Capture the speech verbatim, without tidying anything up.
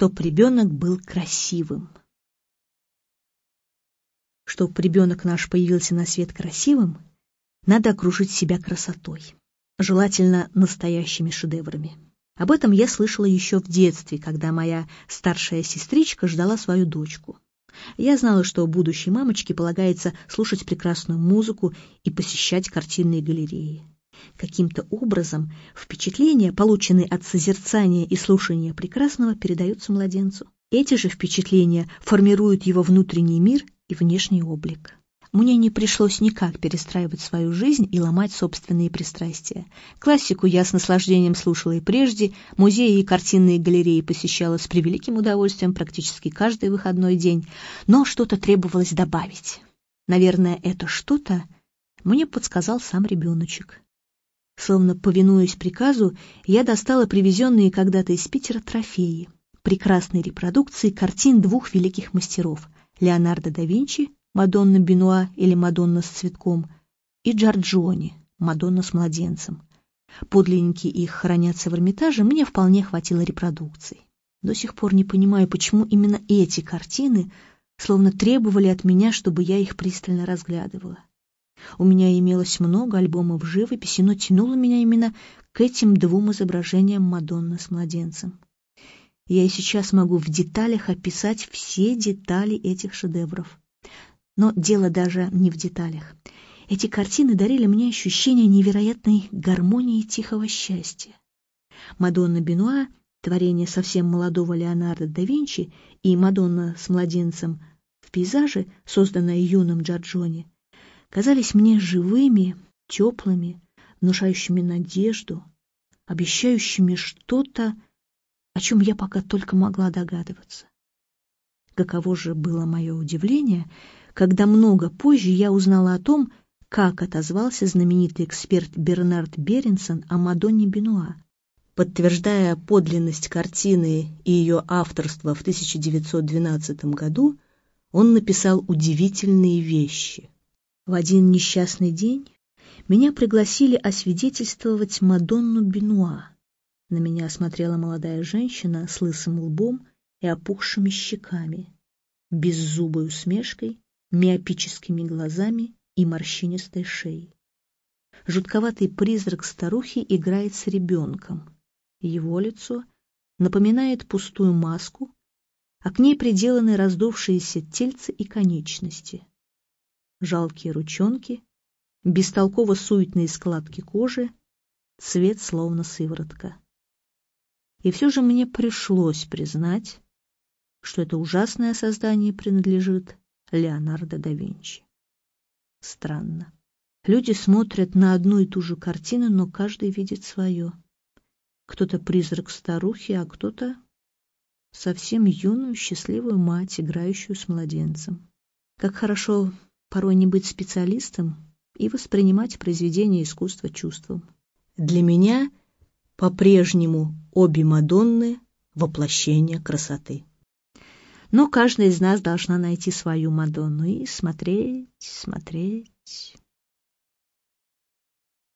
чтоб ребенок был красивым. Чтоб ребенок наш появился на свет красивым, надо окружить себя красотой, желательно настоящими шедеврами. Об этом я слышала еще в детстве, когда моя старшая сестричка ждала свою дочку. Я знала, что будущей мамочке полагается слушать прекрасную музыку и посещать картинные галереи. Каким-то образом впечатления, полученные от созерцания и слушания прекрасного, передаются младенцу. Эти же впечатления формируют его внутренний мир и внешний облик. Мне не пришлось никак перестраивать свою жизнь и ломать собственные пристрастия. Классику я с наслаждением слушала и прежде, музеи и картинные галереи посещала с превеликим удовольствием практически каждый выходной день, но что-то требовалось добавить. Наверное, это что-то мне подсказал сам ребеночек. Словно повинуясь приказу, я достала привезенные когда-то из Питера трофеи, прекрасные репродукции картин двух великих мастеров — Леонардо да Винчи, Мадонна Бенуа или Мадонна с цветком, и Джорджони, Мадонна с младенцем. Подлинники их хранятся в Эрмитаже, мне вполне хватило репродукций. До сих пор не понимаю, почему именно эти картины словно требовали от меня, чтобы я их пристально разглядывала. У меня имелось много альбомов живописи, но тянуло меня именно к этим двум изображениям Мадонны с младенцем. Я и сейчас могу в деталях описать все детали этих шедевров. Но дело даже не в деталях. Эти картины дарили мне ощущение невероятной гармонии и тихого счастья. Мадонна Бенуа, творение совсем молодого Леонардо да Винчи, и Мадонна с младенцем в пейзаже, созданная юным Джорджони, казались мне живыми, теплыми, внушающими надежду, обещающими что-то, о чем я пока только могла догадываться. Каково же было мое удивление, когда много позже я узнала о том, как отозвался знаменитый эксперт Бернард Беренсон о Мадонне Бенуа. Подтверждая подлинность картины и ее авторство в тысяча девятьсот двенадцатом году, он написал удивительные вещи. В один несчастный день меня пригласили освидетельствовать Мадонну Бенуа. На меня смотрела молодая женщина с лысым лбом и опухшими щеками, беззубой усмешкой, миопическими глазами и морщинистой шеей. Жутковатый призрак старухи играет с ребенком. Его лицо напоминает пустую маску, а к ней приделаны раздувшиеся тельце и конечности. Жалкие ручонки, бестолково суетные складки кожи, цвет словно сыворотка. И все же мне пришлось признать, что это ужасное создание принадлежит Леонардо да Винчи. Странно. Люди смотрят на одну и ту же картину, но каждый видит свое. Кто-то призрак старухи, а кто-то совсем юную счастливую мать, играющую с младенцем. Как хорошо порой не быть специалистом и воспринимать произведение искусства чувством. Для меня по-прежнему обе Мадонны — воплощение красоты. Но каждая из нас должна найти свою Мадонну и смотреть, смотреть